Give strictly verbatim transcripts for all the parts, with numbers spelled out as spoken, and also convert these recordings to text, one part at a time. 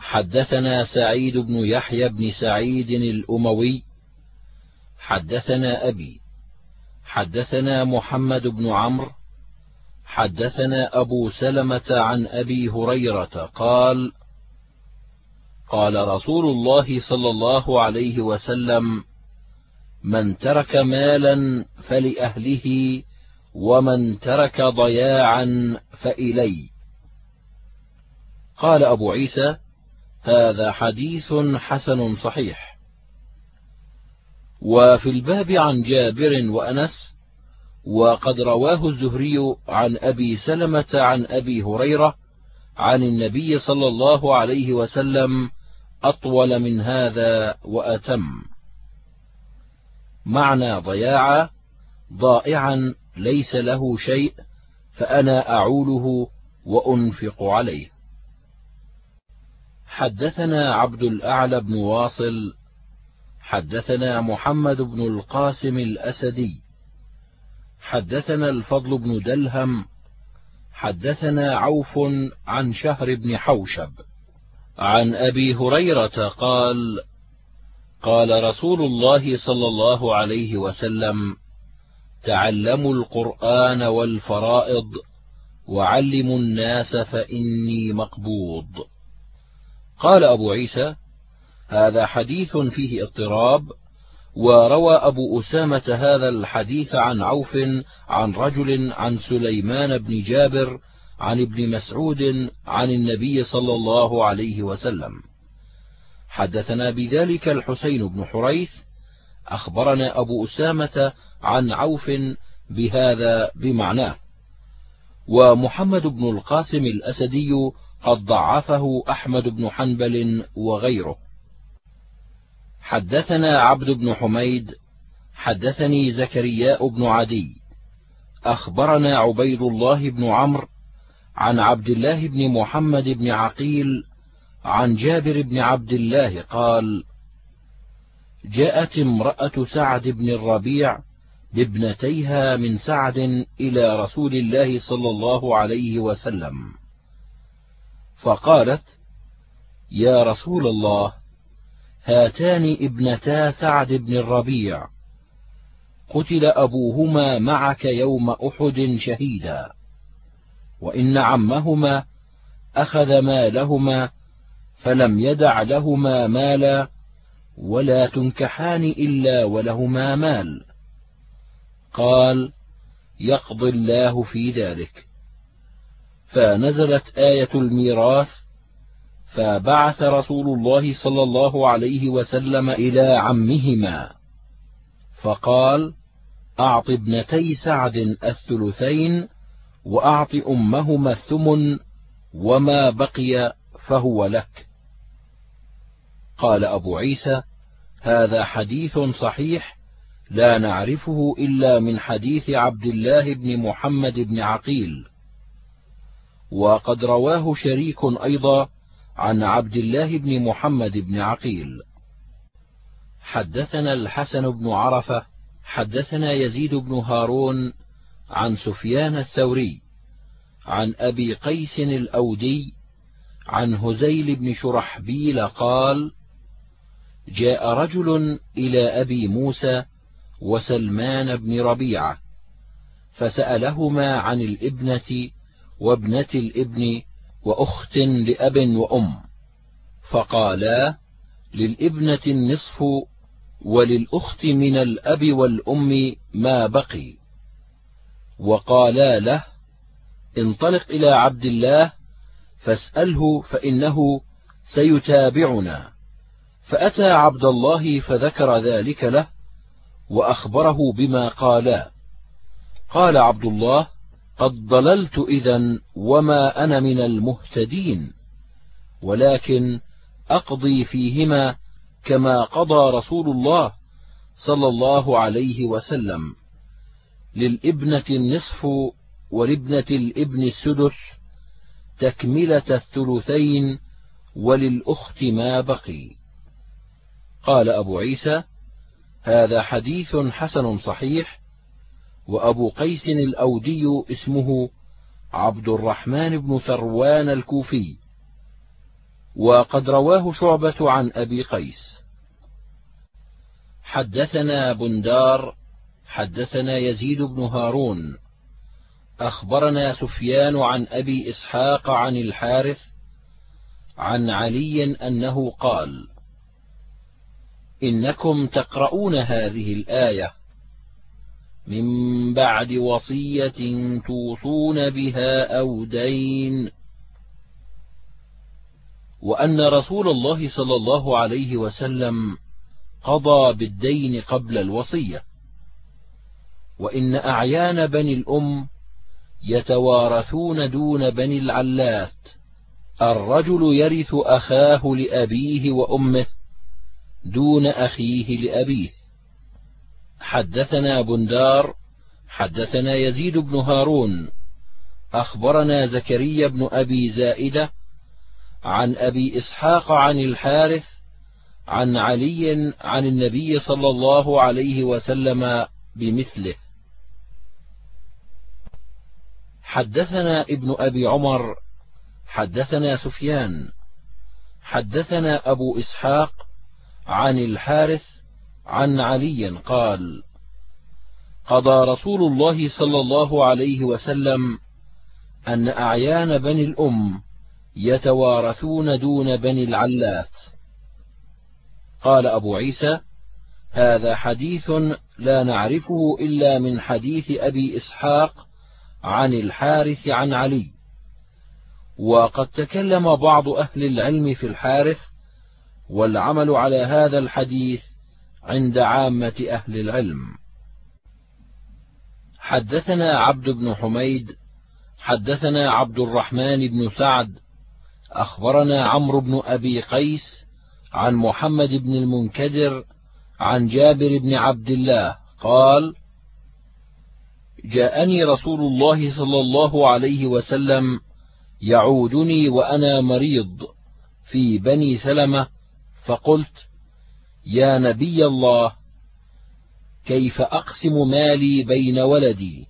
حدثنا سعيد بن يحيى بن سعيد الأموي حدثنا أبي حدثنا محمد بن عمرو حدثنا أبو سلمة عن أبي هريرة قال: قال رسول الله صلى الله عليه وسلم: من ترك مالا فلأهله، ومن ترك ضياعا فإلي. قال أبو عيسى: هذا حديث حسن صحيح. وفي الباب عن جابر وأنس، وقد رواه الزهري عن أبي سلمة عن أبي هريرة عن النبي صلى الله عليه وسلم أطول من هذا وأتم. معنى ضياعا: ضائعا ليس له شيء فأنا أعوله وأنفق عليه. حدثنا عبد الأعلى بن واصل حدثنا محمد بن القاسم الأسدي حدثنا الفضل بن دلهم حدثنا عوف عن شهر بن حوشب عن أبي هريرة قال: قال رسول الله صلى الله عليه وسلم: تعلموا القرآن والفرائض، وعلموا الناس فإني مقبوض. قال أبو عيسى: هذا حديث فيه اضطراب. وروى أبو أسامة هذا الحديث عن عوف عن رجل عن سليمان بن جابر عن ابن مسعود عن النبي صلى الله عليه وسلم. حدثنا بذلك الحسين بن حريث أخبرنا أبو أسامة عن عوف بهذا بمعناه. ومحمد بن القاسم الأسدي قد ضعفه أحمد بن حنبل وغيره. حدثنا عبد بن حميد حدثني زكرياء بن عدي أخبرنا عبيد الله بن عمرو عن عبد الله بن محمد بن عقيل عن جابر بن عبد الله قال: جاءت امرأة سعد بن الربيع بابنتيها من سعد إلى رسول الله صلى الله عليه وسلم، فقالت: يا رسول الله، هاتان ابنتا سعد بن الربيع، قتل أبوهما معك يوم أحد شهيدا، وإن عمهما أخذ مالهما فلم يدع لهما مالا، ولا تنكحان إلا ولهما مال. قال: يقضي الله في ذلك. فنزلت آية الميراث، فبعث رسول الله صلى الله عليه وسلم إلى عمهما فقال: أعط ابنتي سعد الثلثين، وأعط أمهما الثمن، وما بقي فهو لك. قال أبو عيسى: هذا حديث صحيح لا نعرفه إلا من حديث عبد الله بن محمد بن عقيل. وقد رواه شريك أيضا عن عبد الله بن محمد بن عقيل. حدثنا الحسن بن عرفة حدثنا يزيد بن هارون عن سفيان الثوري عن أبي قيس الأودي عن هزيل بن شرحبيل قال: جاء رجل إلى أبي موسى وسلمان بن ربيعة فسألهما عن الابنة وابنة الابن وأخت لأب وأم، فقالا: للابنة النصف، وللأخت من الأب والأم ما بقي. وقالا له: انطلق إلى عبد الله فاسأله فإنه سيتابعنا. فأتى عبد الله فذكر ذلك له وأخبره بما قالا. قال عبد الله: قد ضللت إذن، وما أنا من المهتدين، ولكن أقضي فيهما كما قضى رسول الله صلى الله عليه وسلم: للابنة النصف، ولابنة الابن السدس، تكملة الثلثين، وللأخت ما بقي. قال أبو عيسى: هذا حديث حسن صحيح. وأبو قيس الأودي اسمه عبد الرحمن بن ثروان الكوفي، وقد رواه شعبة عن أبي قيس. حدثنا بندار حدثنا يزيد بن هارون أخبرنا سفيان عن أبي إسحاق عن الحارث عن علي أنه قال: إنكم تقرؤون هذه الآية من بعد وصية توصون بها أو دين، وأن رسول الله صلى الله عليه وسلم قضى بالدين قبل الوصية، وإن أعيان بني الأم يتوارثون دون بني العلات، الرجل يرث أخاه لأبيه وأمه دون أخيه لأبيه. حدثنا بندار حدثنا يزيد بن هارون أخبرنا زكريا بن أبي زائدة عن أبي إسحاق عن الحارث عن علي عن النبي صلى الله عليه وسلم بمثله. حدثنا ابن أبي عمر حدثنا سفيان حدثنا أبو إسحاق عن الحارث عن علي قال: قضى رسول الله صلى الله عليه وسلم أن أعيان بني الأم يتوارثون دون بني العلات. قال أبو عيسى: هذا حديث لا نعرفه إلا من حديث أبي إسحاق عن الحارث عن علي، وقد تكلم بعض أهل العلم في الحارث، والعمل على هذا الحديث عند عامة أهل العلم. حدثنا عبد بن حميد حدثنا عبد الرحمن بن سعد أخبرنا عمرو بن أبي قيس عن محمد بن المنكدر عن جابر بن عبد الله قال: جاءني رسول الله صلى الله عليه وسلم يعودني وأنا مريض في بني سلمة، فقلت: يا نبي الله، كيف أقسم مالي بين ولدي؟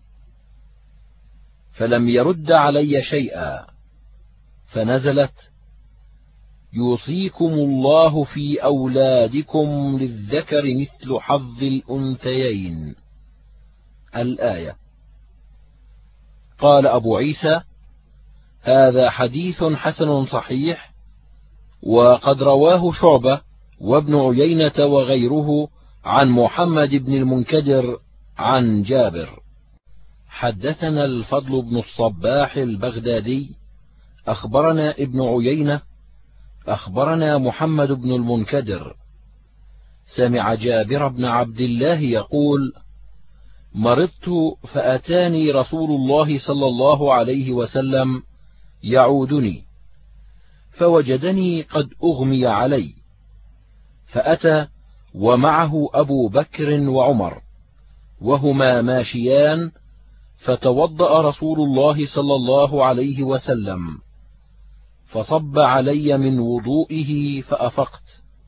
فلم يرد علي شيئا، فنزلت: يوصيكم الله في أولادكم للذكر مثل حظ الأنثيين، الآية. قال أبو عيسى: هذا حديث حسن صحيح، وقد رواه شعبة وابن عيينة وغيره عن محمد بن المنكدر عن جابر. حدثنا الفضل بن الصباح البغدادي أخبرنا ابن عيينة أخبرنا محمد بن المنكدر سمع جابر بن عبد الله يقول: مرضت فأتاني رسول الله صلى الله عليه وسلم يعودني، فوجدني قد أغمي علي، فأتى ومعه أبو بكر وعمر وهما ماشيان، فتوضأ رسول الله صلى الله عليه وسلم فصب علي من وضوئه فأفقت،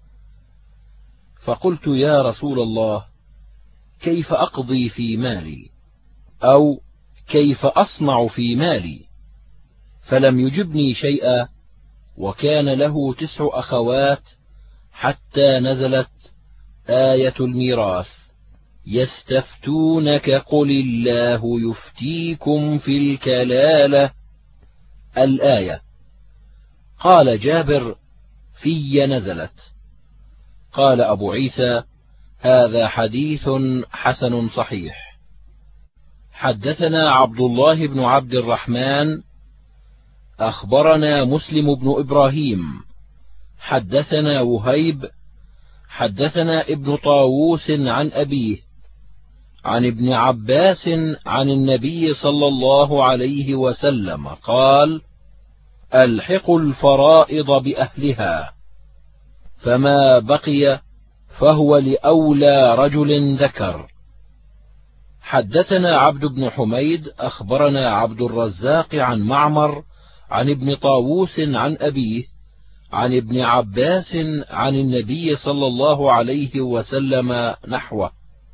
فقلت: يا رسول الله، كيف أقضي في مالي؟ أو كيف أصنع في مالي؟ فلم يجبني شيئا، وكان له تسع أخوات، حتى نزلت آية الميراث: يستفتونك قل الله يفتيكم في الكلالة، الآية. قال جابر: في نزلت. قال أبو عيسى: هذا حديث حسن صحيح. حدثنا عبد الله بن عبد الرحمن أخبرنا مسلم بن إبراهيم حدثنا وهيب حدثنا ابن طاووس عن أبيه عن ابن عباس عن النبي صلى الله عليه وسلم قال: ألحقوا الفرائض بأهلها، فما بقي فهو لأولى رجل ذكر. حدثنا عبد بن حميد أخبرنا عبد الرزاق عن معمر عن ابن طاووس عن أبيه عن ابن عباس عن النبي صلى الله عليه وسلم نحوه.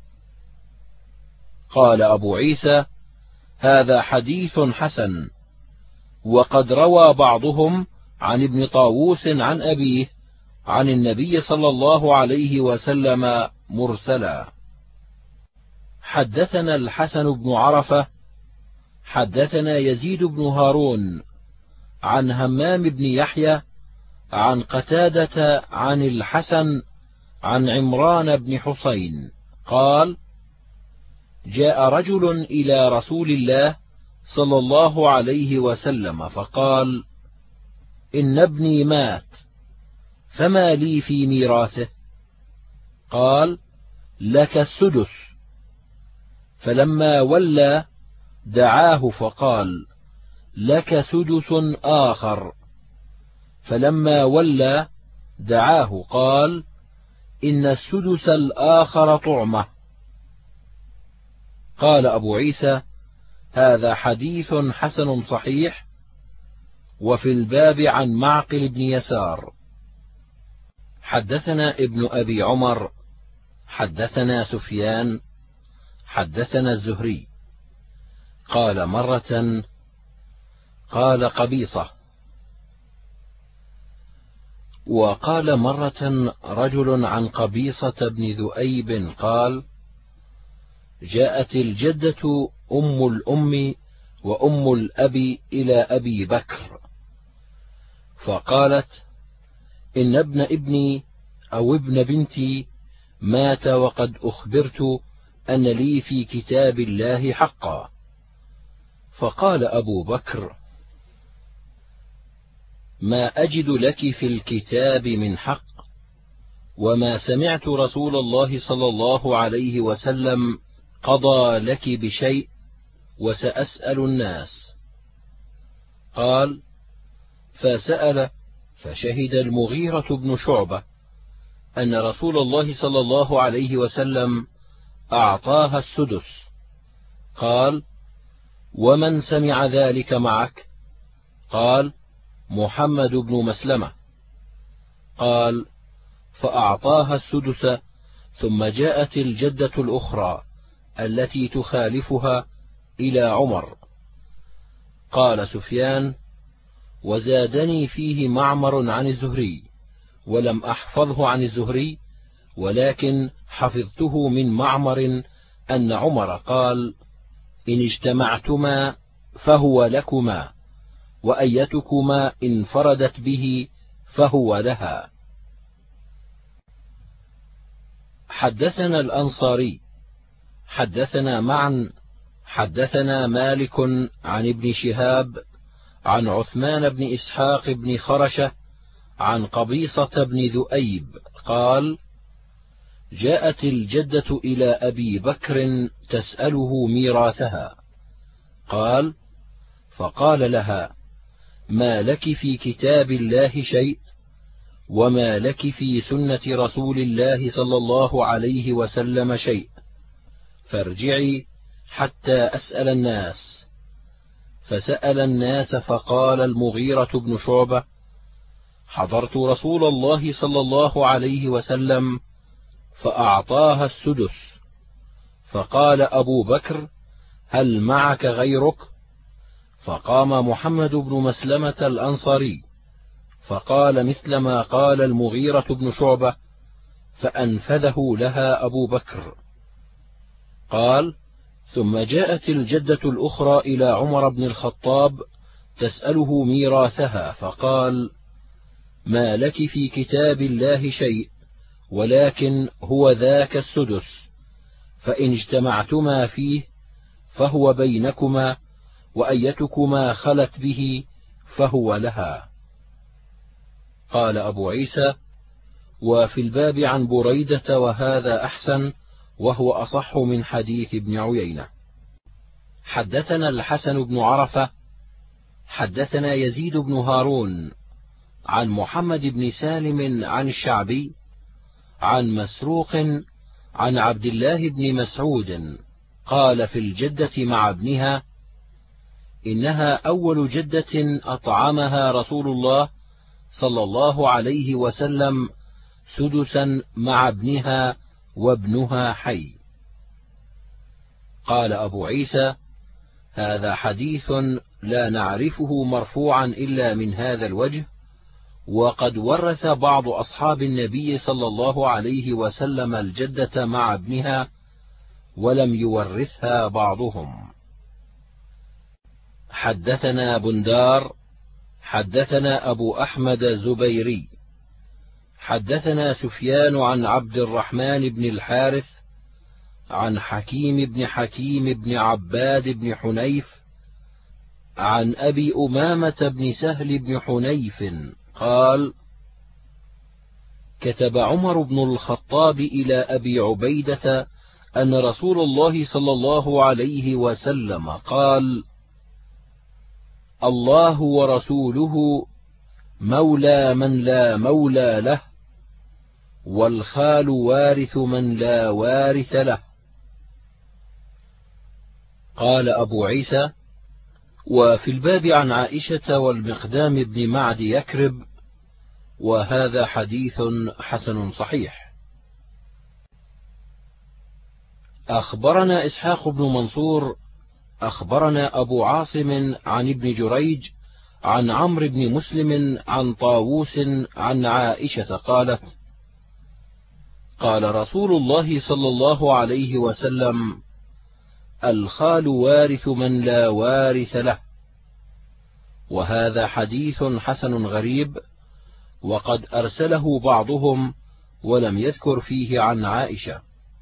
قال أبو عيسى: هذا حديث حسن، وقد روى بعضهم عن ابن طاووس عن أبيه عن النبي صلى الله عليه وسلم مرسلا. حدثنا الحسن بن عرفة حدثنا يزيد بن هارون عن همام بن يحيى عن قتادة عن الحسن عن عمران بن حسين قال: جاء رجل إلى رسول الله صلى الله عليه وسلم فقال: إن ابني مات فما لي في ميراثه؟ قال: لك السدس. فلما ولى دعاه فقال: لك سدس آخر. فلما ولى دعاه قال: إن السدس الآخر طعمة. قال أبو عيسى: هذا حديث حسن صحيح. وفي الباب عن معقل بن يسار. حدثنا ابن أبي عمر حدثنا سفيان حدثنا الزهري قال مرة قال قبيصة، وقال مرة رجل عن قبيصة بن ذؤيب قال: جاءت الجدة أم الأم وأم الأب إلى أبي بكر فقالت: إن ابن ابني أو ابن بنتي مات وقد أخبرت أن لي في كتاب الله حقا. فقال أبو بكر: ما أجد لك في الكتاب من حق، وما سمعت رسول الله صلى الله عليه وسلم قضى لك بشيء، وسأسأل الناس. قال: فسأل فشهد المغيرة بن شعبة أن رسول الله صلى الله عليه وسلم أعطاها السدس. قال: ومن سمع ذلك معك؟ قال: محمد بن مسلمة. قال: فأعطاها السدس. ثم جاءت الجدة الأخرى التي تخالفها إلى عمر. قال سفيان: وزادني فيه معمر عن الزهري، ولم أحفظه عن الزهري، ولكن حفظته من معمر أن عمر قال: إن اجتمعتما فهو لكما، وأيتكما انفردت به فهو لها. حدثنا الأنصاري حدثنا معا حدثنا مالك عن ابن شهاب عن عثمان بن إسحاق بن خرشة عن قبيصة بن ذؤيب قال: جاءت الجدة إلى أبي بكر تسأله ميراثها. قال: فقال لها: ما لك في كتاب الله شيء، وما لك في سنة رسول الله صلى الله عليه وسلم شيء، فارجعي حتى أسأل الناس. فسأل الناس فقال المغيرة بن شعبة: حضرت رسول الله صلى الله عليه وسلم فأعطاها السدس. فقال أبو بكر: هل معك غيرك؟ فقام محمد بن مسلمة الأنصاري فقال مثل ما قال المغيرة بن شعبة، فأنفذه لها أبو بكر. قال: ثم جاءت الجدة الأخرى إلى عمر بن الخطاب تسأله ميراثها، فقال: ما لك في كتاب الله شيء، ولكن هو ذاك السدس، فإن اجتمعتما فيه فهو بينكما، وأيتكما خلت به فهو لها. قال أبو عيسى: وفي الباب عن بريدة وهذا أحسن، وهو أصح من حديث ابن عيينة. حدثنا الحسن بن عرفة حدثنا يزيد بن هارون عن محمد بن سالم عن الشعبي عن مسروق عن عبد الله بن مسعود قال في الجدة مع ابنها: إنها أول جدة أطعمها رسول الله صلى الله عليه وسلم سدسا مع ابنها وابنها حي. قال أبو عيسى: هذا حديث لا نعرفه مرفوعا إلا من هذا الوجه، وقد ورث بعض أصحاب النبي صلى الله عليه وسلم الجدة مع ابنها، ولم يورثها بعضهم. حدثنا بندار حدثنا أبو أحمد زبيري حدثنا سفيان عن عبد الرحمن بن الحارث عن حكيم بن حكيم بن عباد بن حنيف عن أبي أمامة بن سهل بن حنيف قال: كتب عمر بن الخطاب إلى أبي عبيدة أن رسول الله صلى الله عليه وسلم قال: الله ورسوله مولى من لا مولى له، والخال وارث من لا وارث له. قال أبو عيسى: وفي الباب عن عائشة والمقدام بن معد يكرب، وهذا حديث حسن صحيح. أخبرنا إسحاق بن منصور أخبرنا أبو عاصم عن ابن جريج عن عمرو بن مسلم عن طاووس عن عائشة قالت: قال رسول الله صلى الله عليه وسلم: الخال وارث من لا وارث له. وهذا حديث حسن غريب، وقد أرسله بعضهم ولم يذكر فيه عن عائشة.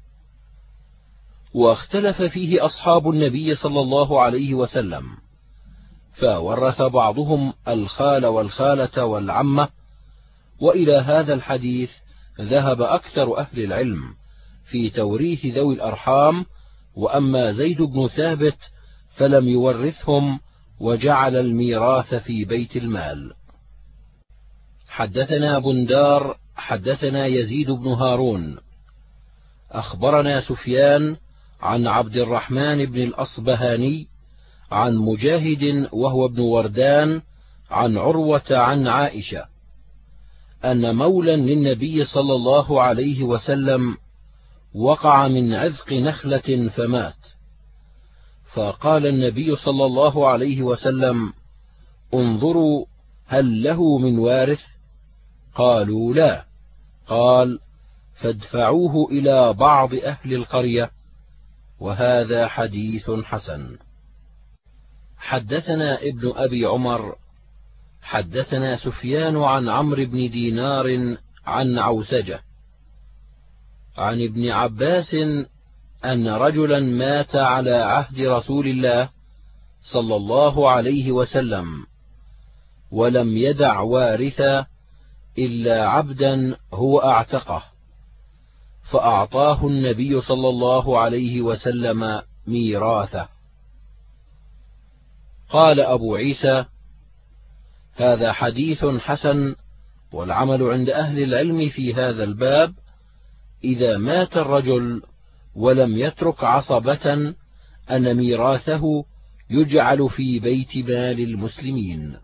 واختلف فيه أصحاب النبي صلى الله عليه وسلم، فورث بعضهم الخال والخالة والعمة، وإلى هذا الحديث ذهب أكثر أهل العلم في توريث ذوي الأرحام. وأما زيد بن ثابت فلم يورثهم، وجعل الميراث في بيت المال. حدثنا بندار حدثنا يزيد بن هارون أخبرنا سفيان عن عبد الرحمن بن الأصبهاني عن مجاهد وهو ابن وردان عن عروة عن عائشة أن مولا للنبي صلى الله عليه وسلم وقع من عذق نخلة فمات، فقال النبي صلى الله عليه وسلم: انظروا هل له من وارث؟ قالوا لا. قال: فادفعوه إلى بعض أهل القرية. وهذا حديث حسن. حدثنا ابن أبي عمر حدثنا سفيان عن عمرو بن دينار عن عوسجة عن ابن عباس أن رجلا مات على عهد رسول الله صلى الله عليه وسلم، ولم يدع وارثا إلا عبدا هو أعتقه، فأعطاه النبي صلى الله عليه وسلم ميراثه. قال أبو عيسى: هذا حديث حسن، والعمل عند أهل العلم في هذا الباب إذا مات الرجل ولم يترك عصبة أن ميراثه يجعل في بيت مال المسلمين.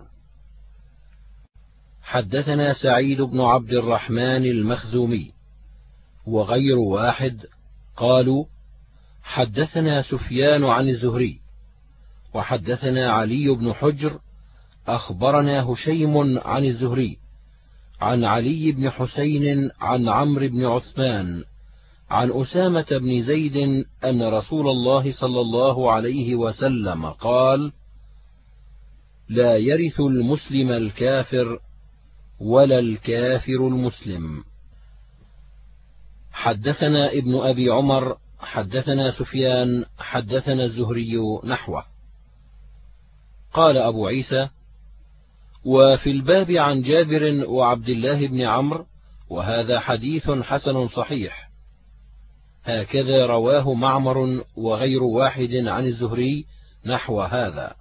حدثنا سعيد بن عبد الرحمن المخزومي وغير واحد قالوا: حدثنا سفيان عن الزهري وحدثنا علي بن حجر أخبرنا هشيم عن الزهري عن علي بن حسين عن عمرو بن عثمان عن أسامة بن زيد أن رسول الله صلى الله عليه وسلم قال: لا يرث المسلم الكافر ولا الكافر المسلم. حدثنا ابن أبي عمر حدثنا سفيان حدثنا الزهري نحوه. قال أبو عيسى: وفي الباب عن جابر وعبد الله بن عمرو، وهذا حديث حسن صحيح. هكذا رواه معمر وغير واحد عن الزهري نحو هذا.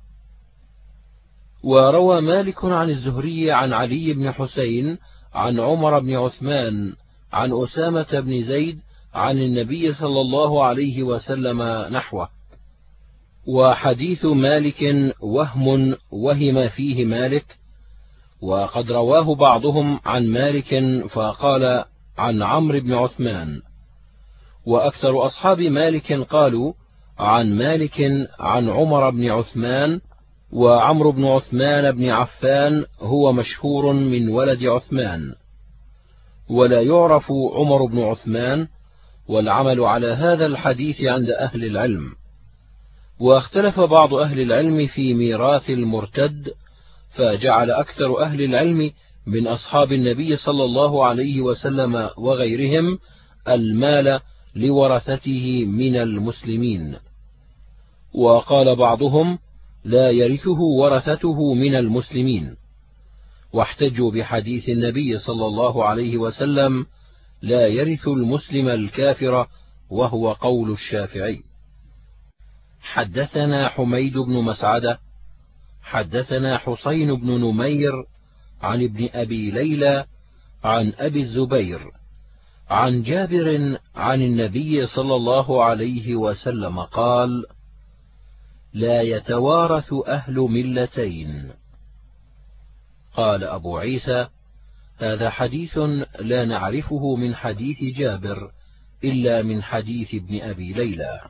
وروى مالك عن الزهري عن علي بن حسين عن عمر بن عثمان عن أسامة بن زيد عن النبي صلى الله عليه وسلم نحوه. وحديث مالك وهم وهم فيه مالك، وقد رواه بعضهم عن مالك فقال عن عمرو بن عثمان، وأكثر أصحاب مالك قالوا عن مالك عن عمر بن عثمان، وعمرو بن عثمان بن عفان هو مشهور من ولد عثمان، ولا يعرف عمر بن عثمان، والعمل على هذا الحديث عند أهل العلم. واختلف بعض أهل العلم في ميراث المرتد، فجعل أكثر أهل العلم من أصحاب النبي صلى الله عليه وسلم وغيرهم المال لورثته من المسلمين، وقال بعضهم لا يرثه ورثته من المسلمين، واحتجوا بحديث النبي صلى الله عليه وسلم لا يرث المسلم الكافر، وهو قول الشافعي. حدثنا حميد بن مسعدة حدثنا حسين بن نمير عن ابن أبي ليلى عن أبي الزبير عن جابر عن النبي صلى الله عليه وسلم قال: لا يتوارث أهل ملتين. قال أبو عيسى: هذا حديث لا نعرفه من حديث جابر إلا من حديث ابن أبي ليلى.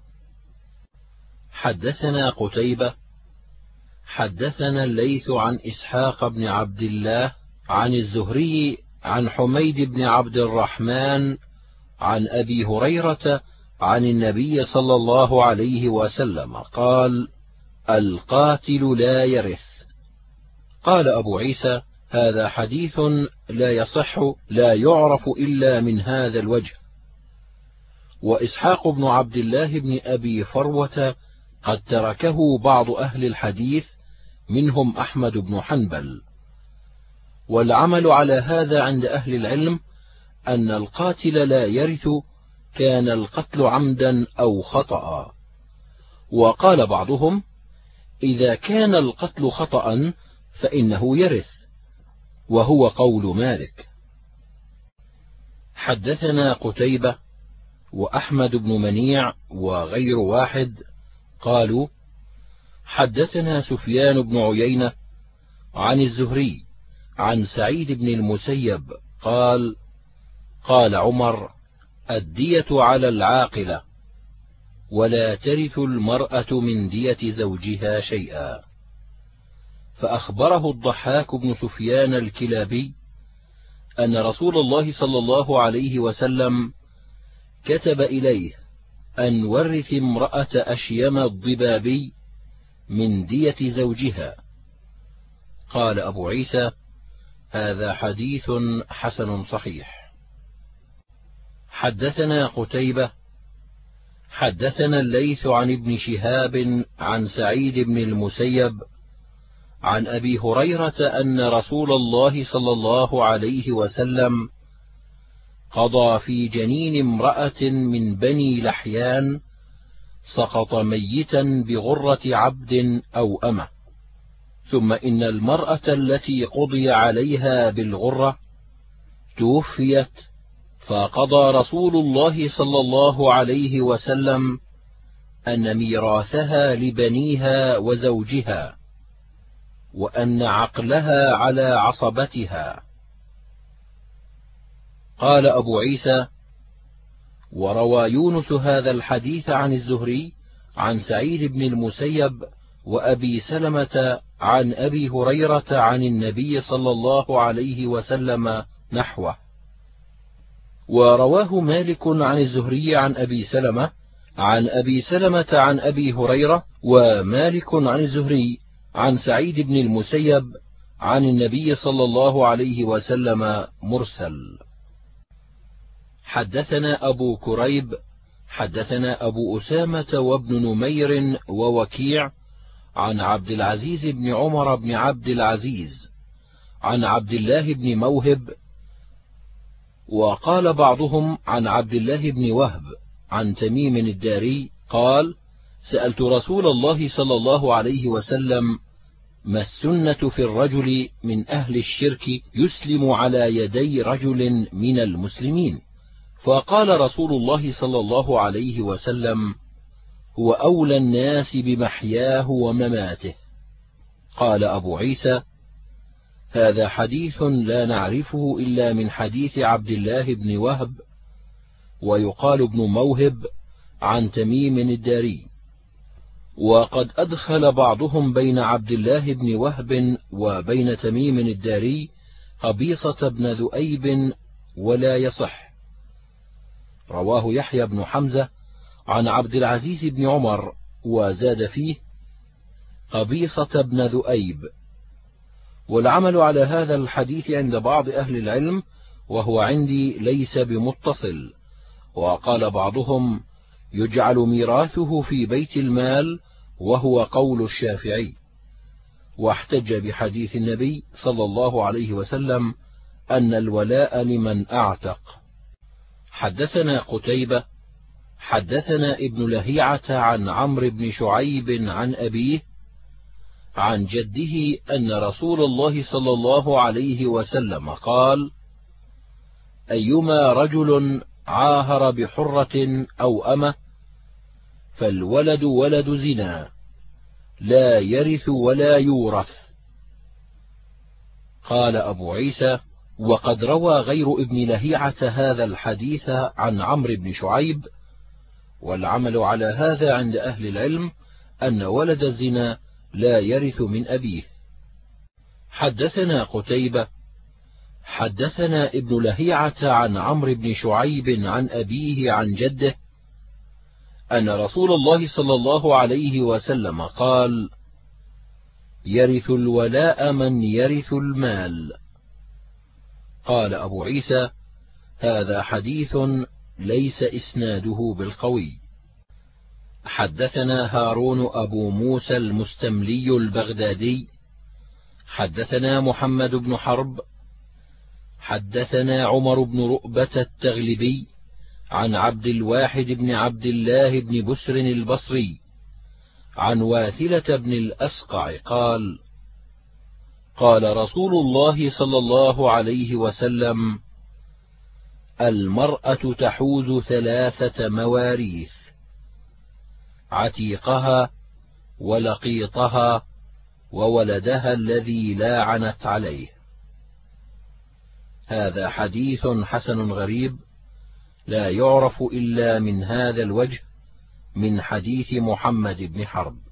حدثنا قتيبة حدثنا الليث عن إسحاق بن عبد الله عن الزهري عن حميد بن عبد الرحمن عن أبي هريرة عن النبي صلى الله عليه وسلم قال: القاتل لا يرث. قال أبو عيسى: هذا حديث لا يصح، لا يعرف إلا من هذا الوجه. وإسحاق بن عبد الله بن أبي فروة قد تركه بعض أهل الحديث منهم أحمد بن حنبل. والعمل على هذا عند أهل العلم أن القاتل لا يرث، كان القتل عمدا أو خطأ. وقال بعضهم: إذا كان القتل خطأ فإنه يرث، وهو قول مالك. حدثنا قتيبة وأحمد بن منيع وغير واحد قالوا: حدثنا سفيان بن عيينة عن الزهري عن سعيد بن المسيب قال: قال عمر: الدية على العاقلة، ولا ترث المرأة من دية زوجها شيئا. فأخبره الضحاك بن سفيان الكلابي أن رسول الله صلى الله عليه وسلم كتب إليه أن ورث امرأة أشيم الضبابي من دية زوجها. قال أبو عيسى: هذا حديث حسن صحيح. حدثنا قتيبة حدثنا الليث عن ابن شهاب عن سعيد بن المسيب عن أبي هريرة أن رسول الله صلى الله عليه وسلم قضى في جنين امرأة من بني لحيان سقط ميتا بغرة عبد أو أمة، ثم إن المرأة التي قضي عليها بالغرة توفيت، فقضى رسول الله صلى الله عليه وسلم أن ميراثها لبنيها وزوجها، وأن عقلها على عصبتها. قال أبو عيسى: وروى يونس هذا الحديث عن الزهري عن سعيد بن المسيب وأبي سلمة عن أبي هريرة عن النبي صلى الله عليه وسلم نحوه. ورواه مالك عن الزهري عن أبي سلمة عن أبي سلمة عن أبي هريرة، ومالك عن الزهري عن سعيد بن المسيب عن النبي صلى الله عليه وسلم مرسل. حدثنا أبو كريب حدثنا أبو أسامة وابن نمير ووكيع عن عبد العزيز بن عمر بن عبد العزيز عن عبد الله بن موهب، وقال بعضهم عن عبد الله بن وهب عن تميم الداري قال: سألت رسول الله صلى الله عليه وسلم: ما السنة في الرجل من أهل الشرك يسلم على يدي رجل من المسلمين؟ فقال رسول الله صلى الله عليه وسلم: هو أولى الناس بمحياه ومماته. قال أبو عيسى: هذا حديث لا نعرفه إلا من حديث عبد الله بن وهب، ويقال ابن موهب عن تميم الداري. وقد أدخل بعضهم بين عبد الله بن وهب وبين تميم الداري قبيصة بن ذؤيب ولا يصح. رواه يحيى بن حمزة عن عبد العزيز بن عمر وزاد فيه قبيصة بن ذؤيب. والعمل على هذا الحديث عند بعض أهل العلم، وهو عندي ليس بمتصل. وقال بعضهم يجعل ميراثه في بيت المال، وهو قول الشافعي، واحتج بحديث النبي صلى الله عليه وسلم أن الولاء لمن أعتق. حدثنا قتيبة حدثنا ابن لهيعة عن عمرو بن شعيب عن أبيه عن جده أن رسول الله صلى الله عليه وسلم قال: أيما رجل عاهر بحرة أو أمة فالولد ولد زنا لا يرث ولا يورث. قال أبو عيسى: وقد روى غير ابن لهيعة هذا الحديث عن عمرو بن شعيب، والعمل على هذا عند أهل العلم أن ولد الزنا لا يرث من أبيه. حدثنا قتيبة حدثنا ابن لهيعة عن عمرو بن شعيب عن أبيه عن جده أن رسول الله صلى الله عليه وسلم قال: يرث الولاء من يرث المال. قال أبو عيسى: هذا حديث ليس إسناده بالقوي. حدثنا هارون أبو موسى المستملي البغدادي حدثنا محمد بن حرب حدثنا عمر بن رؤبة التغلبي عن عبد الواحد بن عبد الله بن بسر البصري عن واثلة بن الأسقع قال: قال رسول الله صلى الله عليه وسلم: المرأة تحوز ثلاثة مواريث: عتيقها ولقيطها وولدها الذي لاعنت عليه. هذا حديث حسن غريب لا يعرف إلا من هذا الوجه من حديث محمد بن حرب.